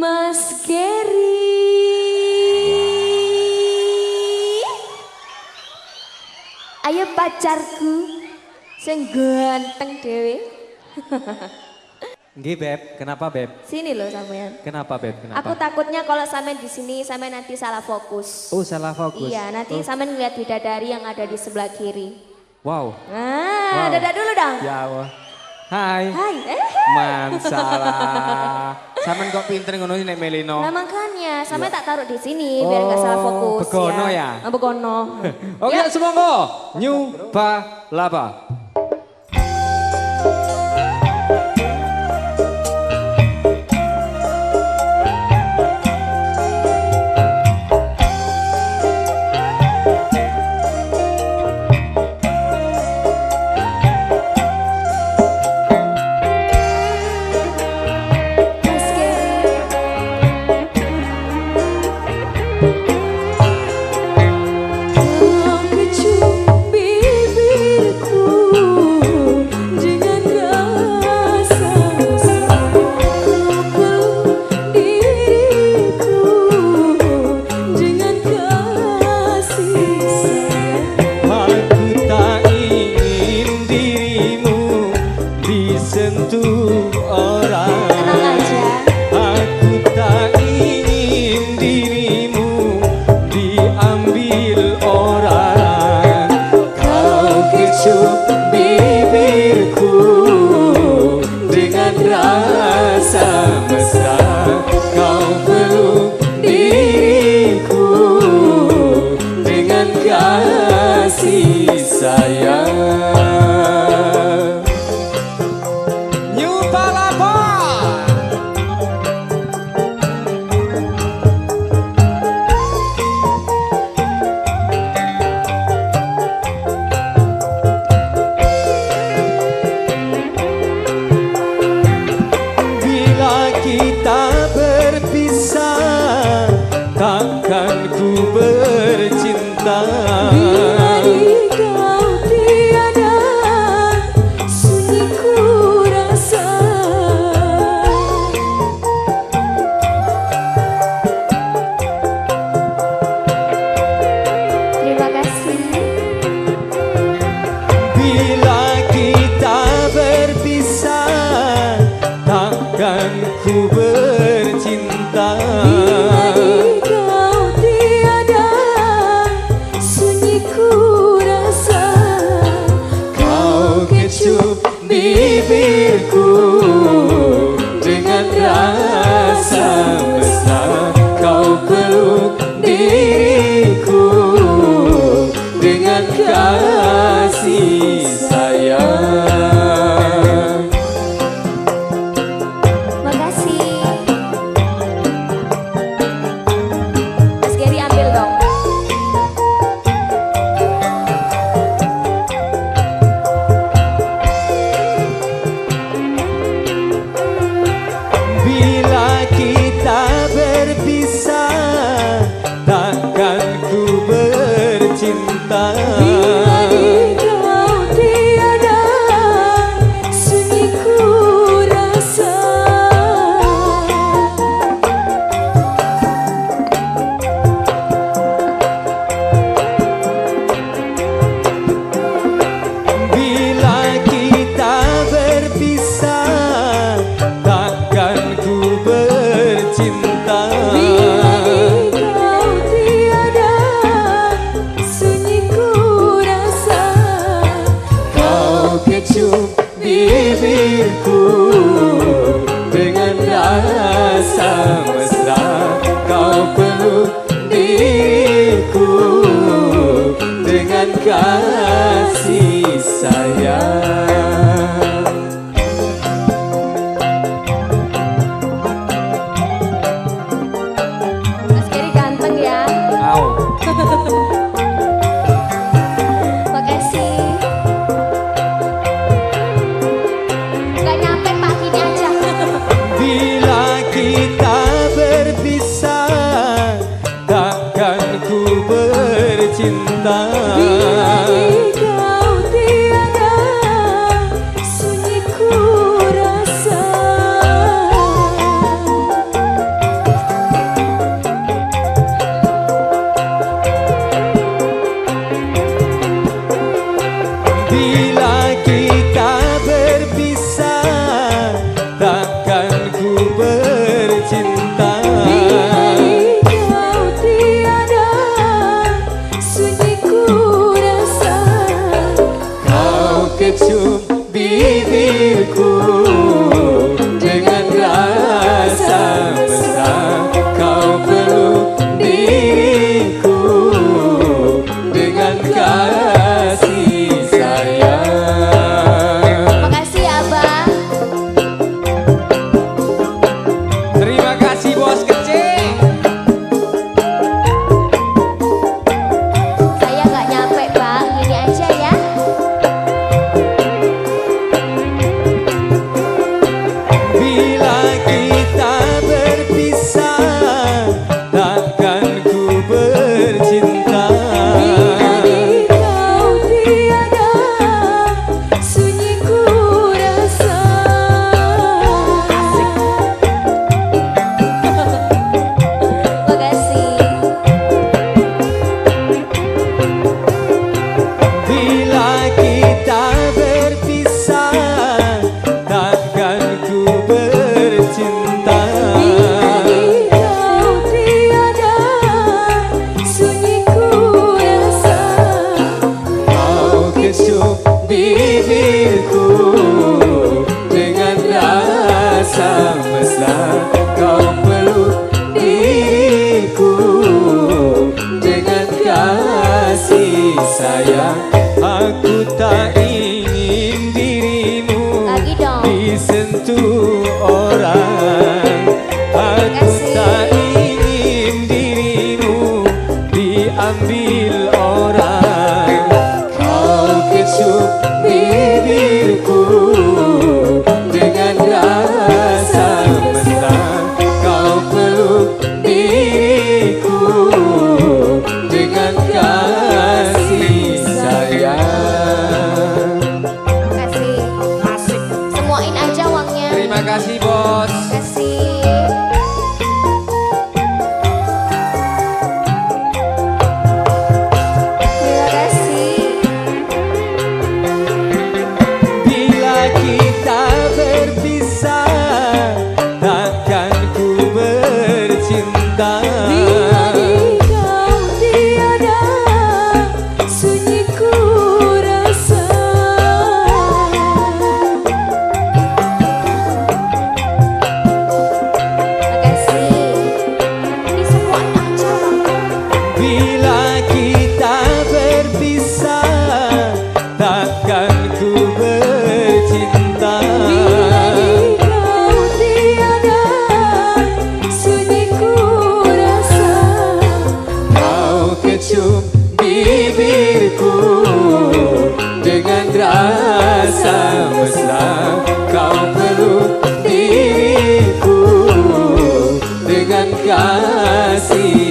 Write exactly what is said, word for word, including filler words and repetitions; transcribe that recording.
Mas Geri. Ayo pacarku, sing ganteng dhewe. Nggih Beb, kenapa Beb? Sini loh sampean. Kenapa Beb? Kenapa? Aku takutnya kalau sampean di sini sampean nanti salah fokus. Oh salah fokus. Iya, nanti oh. sampean ngeliat bidadari yang ada di sebelah kiri. Wow. Ah, wow. dadah dulu dong. Ya Allah. Hai. Hai. Eh. Mansalah. Sampean kok pinter ngono nek Melino. Nah makanya, sampean ya. tak taruh di sini biar nggak salah fokus. Begono ya. ya? Oh, begono. Oke, ya. Semoga New Balaba. Bila kau tiada bercinta. Bila engkau tiada, sunyi ku rasa. Makasih. Ini semua aja Bang. Bila kita berpisah, takkan ku bercinta. Bila engkau tiada, sunyi ku rasa. Kau kecup bibirku dengan rasa mesra. Kau peluk diriku dengan kasih